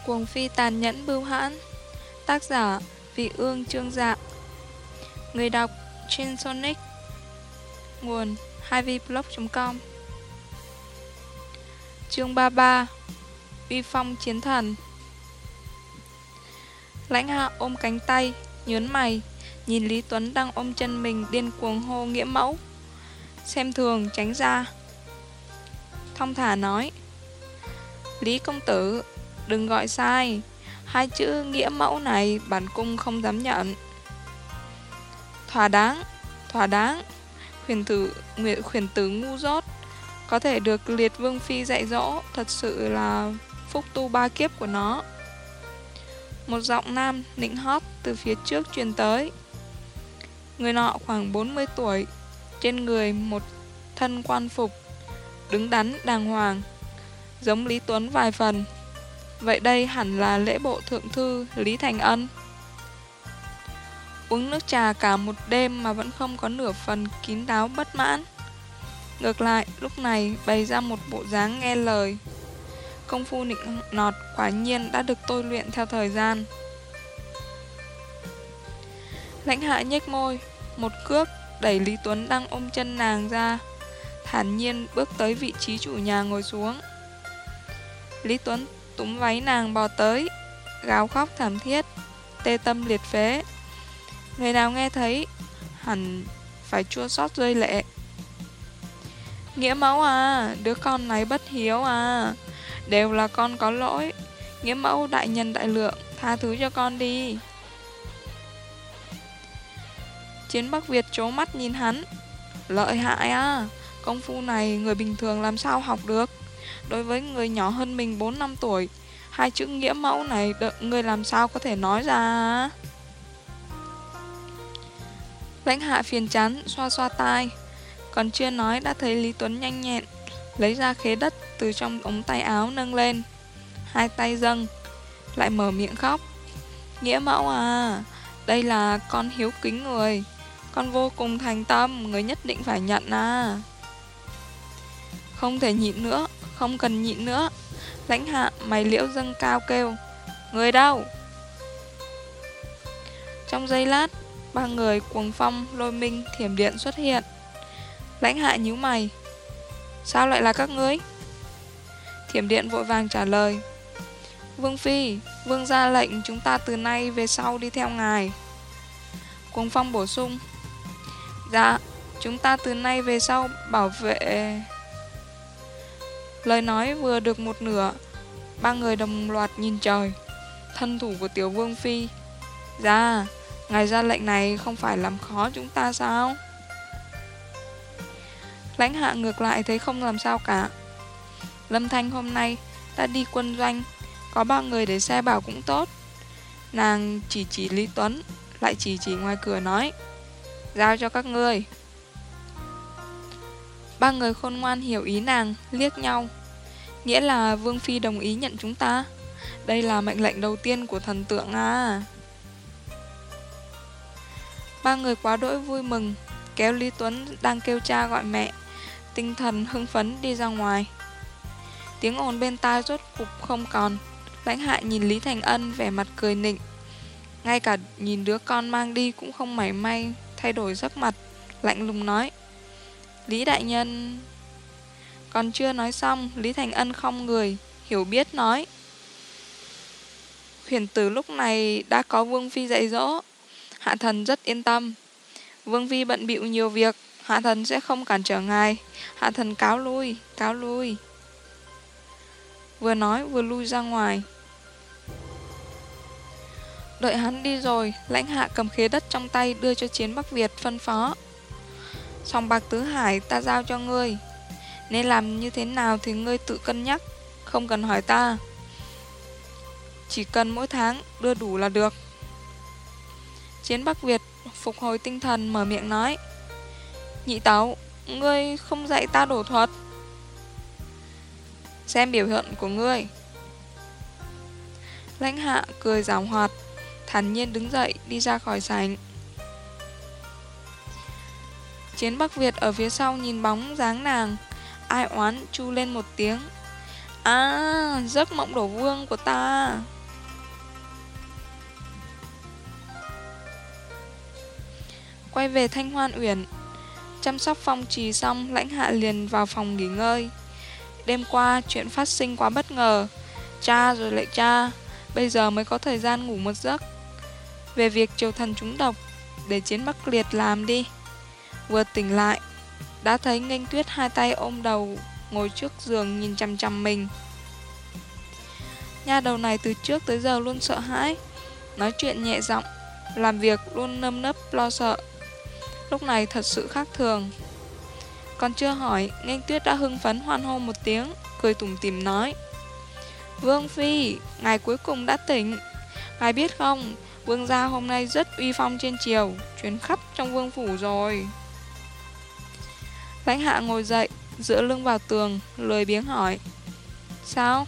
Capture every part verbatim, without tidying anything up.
Cuồng phi tàn nhẫn bưu hãn. Tác giả Vị Ương Chương Dạ. Người đọc Chin Sonic. Nguồn hai v blog chấm com. Chương ba mươi ba. Uy phong chiến thần. Lãnh Hạ ôm cánh tay, nhớn mày, nhìn Lý Tuấn đang ôm chân mình điên cuồng hô nghĩa mẫu. Xem thường tránh ra. Thong thả nói: Lý công tử, đừng gọi sai, hai chữ nghĩa mẫu này bản cung không dám nhận. Thỏa đáng, thỏa đáng. Khuyển tử, khuyển tử ngu dốt, có thể được Liệt Vương Phi dạy dỗ, thật sự là phúc tu ba kiếp của nó. Một giọng nam nịnh hót từ phía trước truyền tới. Người nọ khoảng bốn mươi tuổi, trên người một thân quan phục, đứng đắn đàng hoàng, giống Lý Tuấn vài phần. Vậy đây hẳn là lễ bộ thượng thư Lý Thành Ân. Uống nước trà cả một đêm mà vẫn không có nửa phần kín đáo bất mãn. Ngược lại, lúc này bày ra một bộ dáng nghe lời. Công phu nịnh nọt quả nhiên đã được tôi luyện theo thời gian. Lãnh Hạ nhếch môi, một cước đẩy Lý Tuấn đang ôm chân nàng ra, thản nhiên bước tới vị trí chủ nhà ngồi xuống. Lý Tuấn túm váy nàng bò tới, gào khóc thảm thiết, tê tâm liệt phế. Người nào nghe thấy hẳn phải chua xót rơi lệ. Nghĩa mẫu à, đứa con này bất hiếu à, đều là con có lỗi. Nghĩa mẫu đại nhân đại lượng, tha thứ cho con đi. Chiến Bắc Việt trố mắt nhìn hắn. Lợi hại à, công phu này người bình thường làm sao học được. Đối với người nhỏ hơn mình bốn năm tuổi, hai chữ nghĩa mẫu này đợi người làm sao có thể nói ra. Lãnh Hạ phiền chán xoa xoa tai, còn chưa nói đã thấy Lý Tuấn nhanh nhẹn lấy ra khế đất từ trong ống tay áo nâng lên, hai tay dâng, lại mở miệng khóc. Nghĩa mẫu à, đây là con hiếu kính người, con vô cùng thành tâm, người nhất định phải nhận à. Không thể nhịn nữa, không cần nhịn nữa. Lãnh Hạ mày liễu dâng cao kêu: Người đâu? Trong giây lát, ba người Cuồng Phong, Lôi Minh, Thiểm Điện xuất hiện. Lãnh Hạ nhíu mày: Sao lại là các ngươi? Thiểm Điện vội vàng trả lời: Vương Phi, Vương ra lệnh chúng ta từ nay về sau đi theo ngài. Cuồng Phong bổ sung: Dạ, chúng ta từ nay về sau bảo vệ. Lời nói vừa được một nửa, ba người đồng loạt nhìn trời. Thân thủ của tiểu Vương Phi. Dạ, ngài ra lệnh này không phải làm khó chúng ta sao? Lãnh Hạ ngược lại thấy không làm sao cả. Lâm Thanh hôm nay đã đi quân doanh, có ba người để xe bảo cũng tốt. Nàng chỉ chỉ Lý Tuấn, lại chỉ chỉ ngoài cửa nói: Giao cho các ngươi. Ba người khôn ngoan hiểu ý nàng, liếc nhau. Nghĩa là Vương Phi đồng ý nhận chúng ta. Đây là mệnh lệnh đầu tiên của thần tượng à. Ba người quá đỗi vui mừng, kéo Lý Tuấn đang kêu cha gọi mẹ, tinh thần hưng phấn đi ra ngoài. Tiếng ồn bên tai rốt cục không còn. Lãnh Hạ nhìn Lý Thành Ân vẻ mặt cười nịnh, ngay cả nhìn đứa con mang đi cũng không mảy may thay đổi sắc mặt, lạnh lùng nói: Lý đại nhân. Còn chưa nói xong, Lý Thành Ân khom người, hiểu biết nói: Khuyển tử lúc này đã có Vương Phi dạy dỗ, hạ thần rất yên tâm. Vương Phi bận bịu nhiều việc, hạ thần sẽ không cản trở ngài. Hạ thần cáo lui, cáo lui. Vừa nói vừa lui ra ngoài. Đợi hắn đi rồi, Lãnh Hạ cầm khế đất trong tay đưa cho Chiến Bắc Việt phân phó: Sòng bạc tứ hải ta giao cho ngươi, nên làm như thế nào thì ngươi tự cân nhắc, không cần hỏi ta. Chỉ cần mỗi tháng đưa đủ là được. Chiến Bắc Việt phục hồi tinh thần mở miệng nói: Nhị tẩu, ngươi không dạy ta đổ thuật. Xem biểu hiện của ngươi. Lãnh Hạ cười giảo hoạt, thản nhiên đứng dậy đi ra khỏi sảnh. Chiến Bắc Việt ở phía sau nhìn bóng dáng nàng, ai oán chu lên một tiếng: À, giấc mộng đổ vương của ta. Quay về Thanh Hoan Uyển, chăm sóc phong trì xong, Lãnh Hạ liền vào phòng nghỉ ngơi. Đêm qua chuyện phát sinh quá bất ngờ, cha rồi lại cha, bây giờ mới có thời gian ngủ một giấc. Về việc triều thần trúng độc, để Chiến Bắc Liệt làm đi. Vừa tỉnh lại, đã thấy Nghênh Tuyết hai tay ôm đầu, ngồi trước giường nhìn chằm chằm mình. Nha đầu này từ trước tới giờ luôn sợ hãi, nói chuyện nhẹ giọng, làm việc luôn nơm nớp lo sợ. Lúc này thật sự khác thường. Còn chưa hỏi, Nghênh Tuyết đã hưng phấn hoan hô một tiếng, cười tủm tỉm nói: Vương Phi, ngài cuối cùng đã tỉnh. Ngài biết không, vương gia hôm nay rất uy phong trên triều, truyền khắp trong vương phủ rồi. Lãnh Hạ ngồi dậy, dựa lưng vào tường, lười biếng hỏi: Sao?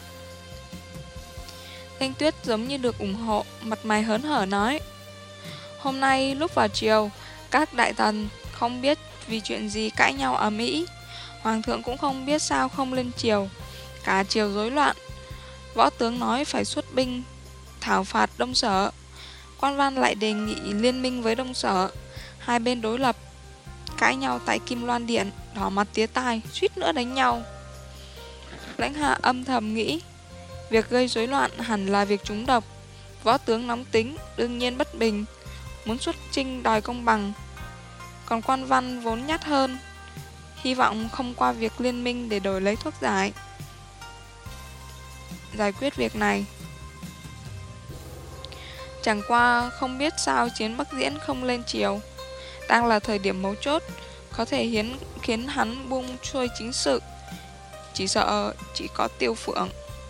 Nghênh Tuyết giống như được ủng hộ, mặt mày hớn hở nói: Hôm nay lúc vào triều, các đại thần không biết vì chuyện gì cãi nhau ầm ĩ, hoàng thượng cũng không biết sao không lên triều, cả triều rối loạn. Võ tướng nói phải xuất binh thảo phạt Đông Sở, quan văn lại đề nghị liên minh với Đông Sở, hai bên đối lập, cãi nhau tại Kim Loan Điện, đỏ mặt tía tai, suýt nữa đánh nhau. Lãnh Hạ âm thầm nghĩ, việc gây rối loạn hẳn là việc trúng độc. Võ tướng nóng tính, đương nhiên bất bình, muốn xuất chinh đòi công bằng. Còn quan văn vốn nhát hơn, hy vọng không qua việc liên minh để đổi lấy thuốc giải, giải quyết việc này. Chẳng qua không biết sao Chiến Bắc Diễn không lên triều, đang là thời điểm mấu chốt, có thể hiến, khiến hắn buông xuôi chính sự. Chỉ sợ chỉ có Tiêu Phượng.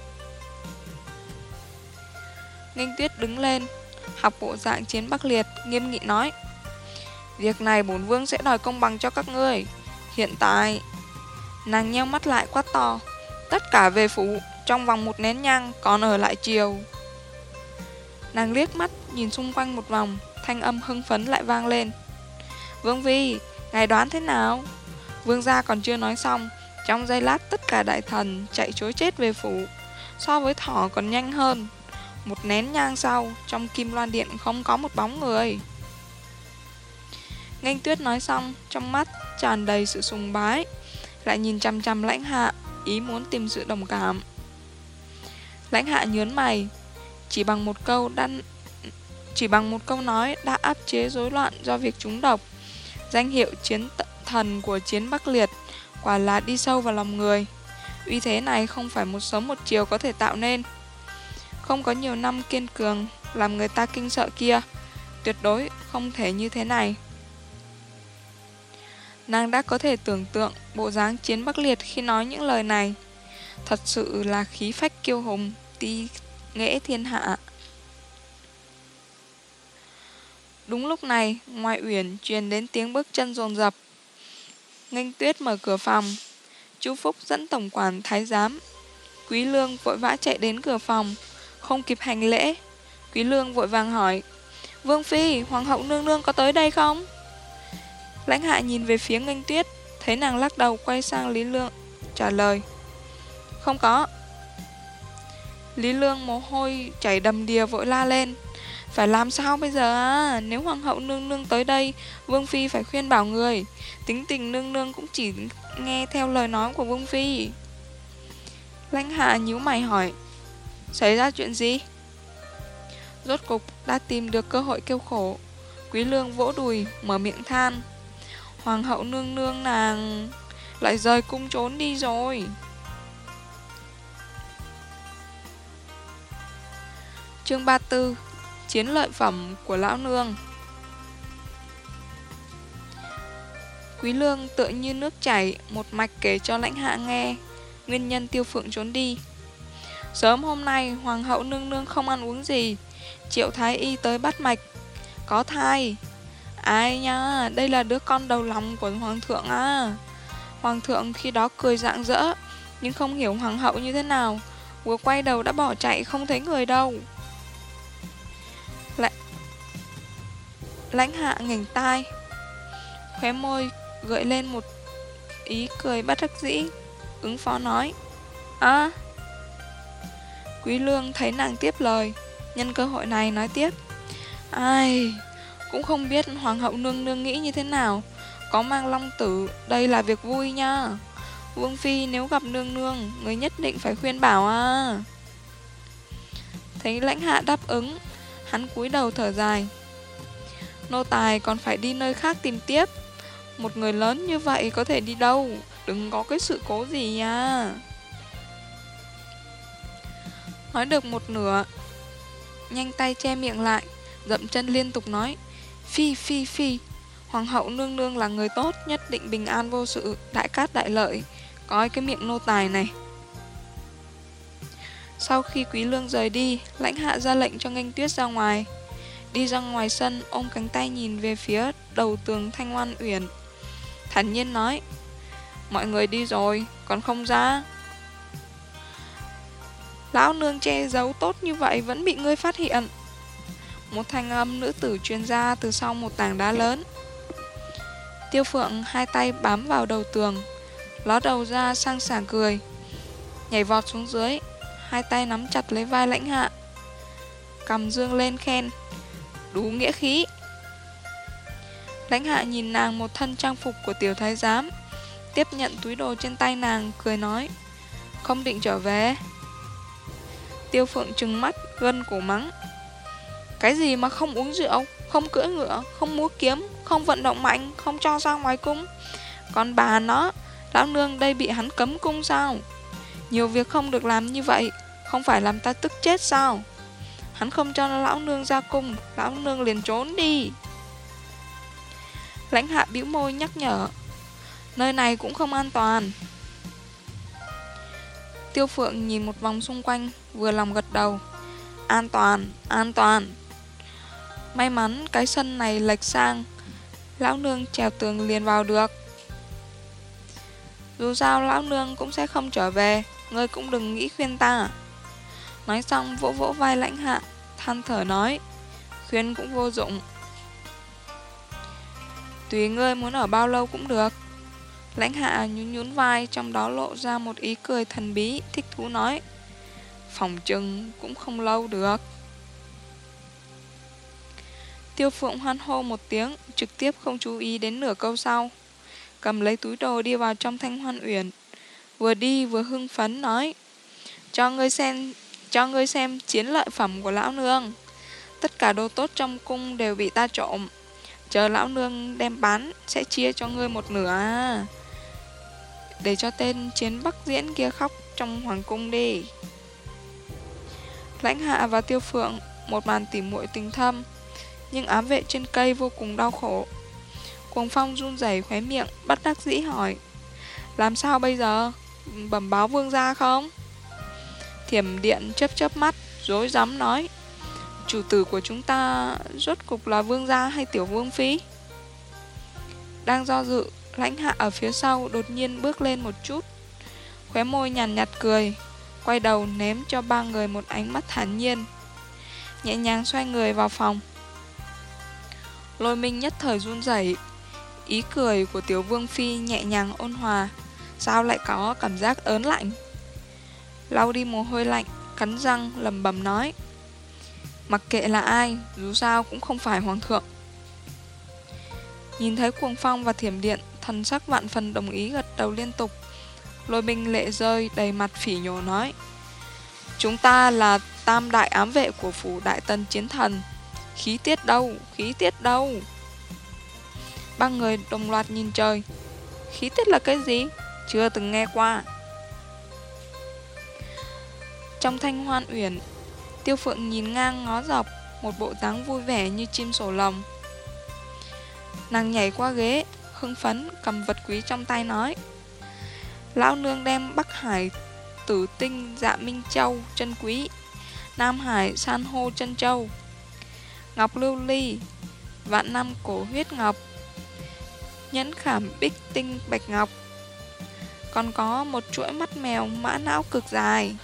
Nghênh Tuyết đứng lên, học bộ dạng Chiến Bắc Liệt, nghiêm nghị nói: Việc này bổn vương sẽ đòi công bằng cho các ngươi. Hiện tại... Nàng nheo mắt lại quát to: Tất cả về phủ, trong vòng một nén nhang, còn ở lại triều. Nàng liếc mắt nhìn xung quanh một vòng, thanh âm hưng phấn lại vang lên: Vương Phi, ngài đoán thế nào? Vương gia còn chưa nói xong, trong giây lát tất cả đại thần chạy trối chết về phủ, so với thỏ còn nhanh hơn. Một nén nhang sau, trong Kim Loan Điện không có một bóng người. Nghênh Tuyết nói xong, trong mắt tràn đầy sự sùng bái, lại nhìn chằm chằm Lãnh Hạ, ý muốn tìm sự đồng cảm. Lãnh Hạ nhớn mày, chỉ bằng một câu đã, chỉ bằng một câu nói đã áp chế rối loạn do việc trúng độc. Danh hiệu chiến thần của Chiến Bắc Liệt quả là đi sâu vào lòng người. Uy thế này không phải một sớm một chiều có thể tạo nên. Không có nhiều năm kiên cường làm người ta kinh sợ kia, tuyệt đối không thể như thế này. Nàng đã có thể tưởng tượng bộ dáng Chiến Bắc Liệt khi nói những lời này. Thật sự là khí phách kiêu hùng, ti nghệ thiên hạ. Đúng lúc này, ngoài uyển truyền đến tiếng bước chân dồn dập. Nghênh Tuyết mở cửa phòng, Chu Phúc dẫn tổng quản thái giám Quý Lương vội vã chạy đến cửa phòng, không kịp hành lễ. Quý Lương vội vàng hỏi: Vương Phi, Hoàng hậu nương nương có tới đây không? Lãnh Hạ nhìn về phía Nghênh Tuyết, thấy nàng lắc đầu, quay sang Lý Lương trả lời: Không có. Lý Lương mồ hôi chảy đầm đìa vội la lên: Phải làm sao bây giờ à? Nếu Hoàng hậu nương nương tới đây, Vương Phi phải khuyên bảo người. Tính tình nương nương cũng chỉ nghe theo lời nói của Vương Phi. Lãnh Hạ nhíu mày hỏi: Xảy ra chuyện gì? Rốt cục đã tìm được cơ hội kêu khổ. Quý Lương vỗ đùi, mở miệng than: Hoàng hậu nương nương nàng lại rời cung trốn đi rồi. Chương ba mươi tư: Chiến lợi phẩm của lão nương. Quý Lương tựa như nước chảy, một mạch kể cho Lãnh Hạ nghe nguyên nhân Tiêu Phượng trốn đi. Sớm hôm nay, Hoàng hậu nương nương không ăn uống gì, triệu thái y tới bắt mạch, có thai. Ai nha, đây là đứa con đầu lòng của Hoàng thượng à. Hoàng thượng khi đó cười rạng rỡ, nhưng không hiểu Hoàng hậu như thế nào, vừa quay đầu đã bỏ chạy, không thấy người đâu. Lại Lãnh Hạ nghềnh tai, khóe môi gợi lên một ý cười bất đắc dĩ, ứng phó nói: À. Quý Lương thấy nàng tiếp lời, nhân cơ hội này nói tiếp: Ai, Cũng không biết hoàng hậu nương nương nghĩ như thế nào. Có mang long tử, đây là việc vui nha. Vương phi nếu gặp nương nương, người nhất định phải khuyên bảo à. Thấy lãnh hạ đáp ứng, hắn cúi đầu thở dài. Nô tài còn phải đi nơi khác tìm tiếp. Một người lớn như vậy có thể đi đâu? Đừng có cái sự cố gì nha. Nói được một nửa, nhanh tay che miệng lại, dậm chân liên tục nói: Phi phi phi, hoàng hậu nương nương là người tốt, nhất định bình an vô sự, đại cát đại lợi. Coi cái miệng nô tài này. Sau khi Quý Lương rời đi, lãnh hạ ra lệnh cho Nghênh Tuyết ra ngoài. Đi ra ngoài sân, ôm cánh tay nhìn về phía đầu tường Thanh Hoan Uyển, thản nhiên nói: Mọi người đi rồi, còn không ra? Lão nương che giấu tốt như vậy vẫn bị ngươi phát hiện. Một thanh âm nữ tử truyền ra từ sau một tảng đá lớn. Tiêu Phượng hai tay bám vào đầu tường, ló đầu ra sang sảng cười, nhảy vọt xuống dưới, hai tay nắm chặt lấy vai lãnh hạ, cầm dương lên khen: Đủ nghĩa khí. Lãnh hạ nhìn nàng một thân trang phục của tiểu thái giám, tiếp nhận túi đồ trên tay nàng, cười nói: Không định trở về? Tiêu Phượng trừng mắt, gân cổ mắng: Cái gì mà không uống rượu, không cưỡi ngựa, không múa kiếm, không vận động mạnh, không cho ra ngoài cung? Còn bà nó, lão nương đây bị hắn cấm cung sao? Nhiều việc không được làm như vậy, không phải làm ta tức chết sao? Hắn không cho lão nương ra cung, lão nương liền trốn đi. Lãnh hạ bĩu môi nhắc nhở: Nơi này cũng không an toàn. Tiêu Phượng nhìn một vòng xung quanh, vừa lòng gật đầu: An toàn, an toàn. May mắn cái sân này lệch sang, lão nương trèo tường liền vào được. Dù sao lão nương cũng sẽ không trở về, ngươi cũng đừng nghĩ khuyên ta. Nói xong vỗ vỗ vai lãnh hạ, than thở nói: Khuyên cũng vô dụng. Tùy ngươi muốn ở bao lâu cũng được. Lãnh hạ nhún nhún vai, trong đó lộ ra một ý cười thần bí, thích thú nói: Phòng chừng cũng không lâu được. Tiêu Phượng hoan hô một tiếng, trực tiếp không chú ý đến nửa câu sau, cầm lấy túi đồ đi vào trong Thanh Hoan Uyển, vừa đi vừa hưng phấn nói: Cho ngươi xem, cho ngươi xem chiến lợi phẩm của lão nương. Tất cả đồ tốt trong cung đều bị ta trộm. Chờ lão nương đem bán, sẽ chia cho ngươi một nửa. Để cho tên chiến bắc diễn kia khóc trong hoàng cung đi. Lãnh hạ và Tiêu Phượng một màn tỉ muội tình thâm, nhưng ám vệ trên cây vô cùng đau khổ. Cuồng Phong run rẩy khóe miệng, bất đắc dĩ hỏi: Làm sao bây giờ? Bẩm báo vương gia không? Thiểm Điện chớp chớp mắt, rối rắm nói: Chủ tử của chúng ta rốt cục là vương gia hay tiểu vương phi? Đang do dự, lãnh hạ ở phía sau đột nhiên bước lên một chút, khóe môi nhàn nhạt cười, quay đầu ném cho ba người một ánh mắt thản nhiên, nhẹ nhàng xoay người vào phòng. Lôi Minh nhất thời run rẩy, ý cười của tiểu vương phi nhẹ nhàng ôn hòa, sao lại có cảm giác ớn lạnh. Lau đi mồ hôi lạnh, cắn răng lẩm bẩm nói: Mặc kệ là ai, dù sao cũng không phải hoàng thượng. Nhìn thấy Cuồng Phong và Thiểm Điện thần sắc vạn phần đồng ý gật đầu liên tục, Lôi Minh lệ rơi đầy mặt phỉ nhổ nói: Chúng ta là tam đại ám vệ của phủ Đại Tần Chiến Thần, khí tiết đâu, khí tiết đâu? Ba người đồng loạt nhìn trời. Khí tiết là cái gì? Chưa từng nghe qua. Trong Thanh Hoan Uyển, Tiêu Phượng nhìn ngang ngó dọc, một bộ dáng vui vẻ như chim sổ lồng. Nàng nhảy qua ghế, hưng phấn cầm vật quý trong tay nói: Lão nương đem Bắc Hải Tử Tinh Dạ Minh Châu chân quý, Nam Hải San hô chân châu, ngọc lưu ly, vạn năm cổ huyết ngọc, nhẫn khảm bích tinh bạch ngọc, còn có một chuỗi mắt mèo mã não cực dài.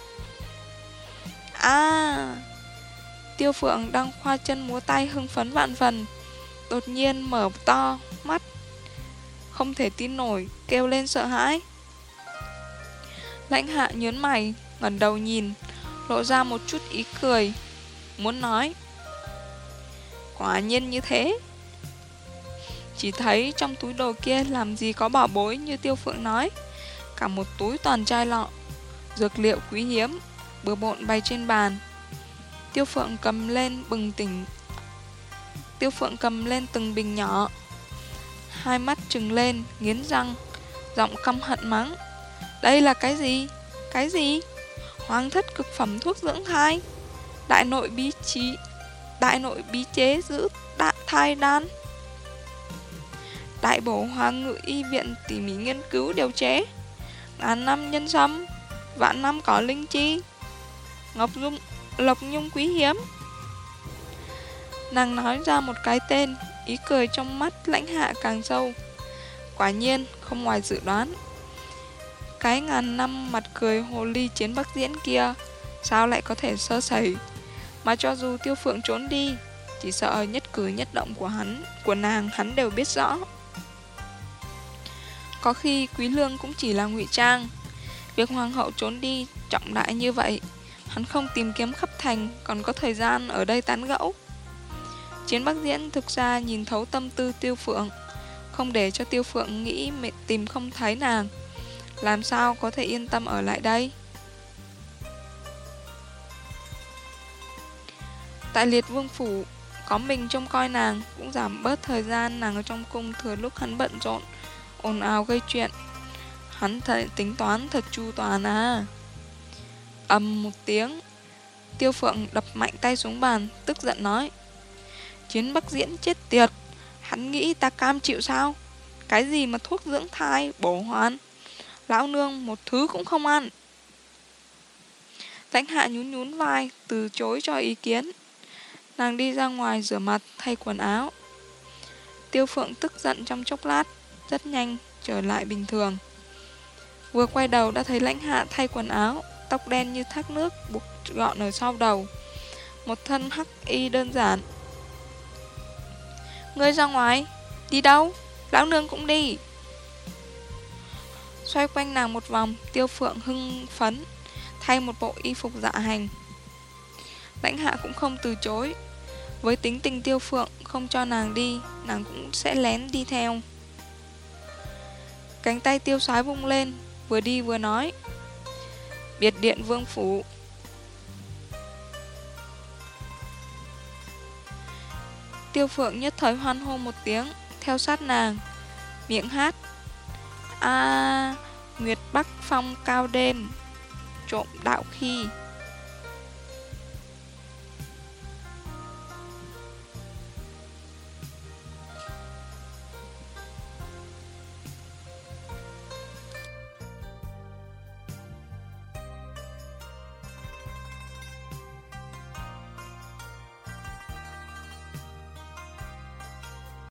À! Tiêu Phượng đang khoa chân múa tay hưng phấn vạn phần, đột nhiên mở to mắt, không thể tin nổi, kêu lên sợ hãi. Lãnh hạ nhớn mày, ngẩng đầu nhìn, lộ ra một chút ý cười, muốn nói: Quả nhiên như thế. Chỉ thấy trong túi đồ kia làm gì có bảo bối như Tiêu Phượng nói. Cả một túi toàn chai lọ, dược liệu quý hiếm, bừa bộn bày trên bàn. Tiêu Phượng cầm lên bừng tỉnh Tiêu Phượng cầm lên từng bình nhỏ, hai mắt trừng lên, nghiến răng, giọng căm hận mắng. Đây là cái gì? Cái gì? Hoàng thất cực phẩm thuốc dưỡng thai, đại nội bí trí Đại nội bí chế giữ đại thai đan, đại bổ hoàng ngự y viện tỉ mỉ nghiên cứu điều chế, ngàn năm nhân sâm, vạn năm có linh chi, ngọc dung lộc nhung quý hiếm. Nàng nói ra một cái tên, ý cười trong mắt Lãnh Hạ càng sâu. Quả nhiên không ngoài dự đoán, cái ngàn năm mặt cười hồ ly Chiến Bắc Diễn kia sao lại có thể sơ sẩy. Mà cho dù Tiêu Phượng trốn đi, chỉ sợ nhất cử nhất động của hắn, của nàng hắn đều biết rõ. Có khi Quý Lương cũng chỉ là ngụy trang. Việc hoàng hậu trốn đi trọng đại như vậy, hắn không tìm kiếm khắp thành, còn có thời gian ở đây tán gẫu. Chiến Bắc Diễn thực ra nhìn thấu tâm tư Tiêu Phượng, không để cho Tiêu Phượng nghĩ mẹ tìm không thấy nàng, làm sao có thể yên tâm ở lại đây. Tại Liệt Vương phủ, có mình trông coi nàng cũng giảm bớt thời gian nàng ở trong cung thừa lúc hắn bận rộn, ồn ào gây chuyện. Hắn thấy tính toán thật chu toàn à. Ầm một tiếng, Tiêu Phượng đập mạnh tay xuống bàn, tức giận nói. Chiến Bắc Diễn chết tiệt, hắn nghĩ ta cam chịu sao? Cái gì mà thuốc dưỡng thai, bổ hoàn, lão nương một thứ cũng không ăn. Lãnh Hạ nhún nhún vai, từ chối cho ý kiến. Nàng đi ra ngoài rửa mặt, thay quần áo. Tiêu Phượng tức giận trong chốc lát, rất nhanh trở lại bình thường. Vừa quay đầu đã thấy Lãnh Hạ thay quần áo, tóc đen như thác nước buộc gọn ở sau đầu, một thân hắc y đơn giản. Ngươi ra ngoài, đi đâu? Lão nương cũng đi. Xoay quanh nàng một vòng, Tiêu Phượng hưng phấn thay một bộ y phục dạ hành. Lãnh Hạ cũng không từ chối. Với tính tình Tiêu Phượng, không cho nàng đi, nàng cũng sẽ lén đi theo. Cánh tay Tiêu Soái vung lên, vừa đi vừa nói. Biệt điện vương phủ. Tiêu Phượng nhất thời hoan hô một tiếng, theo sát nàng, miệng hát. A, Nguyệt Bắc phong cao đêm, trộm đạo khi.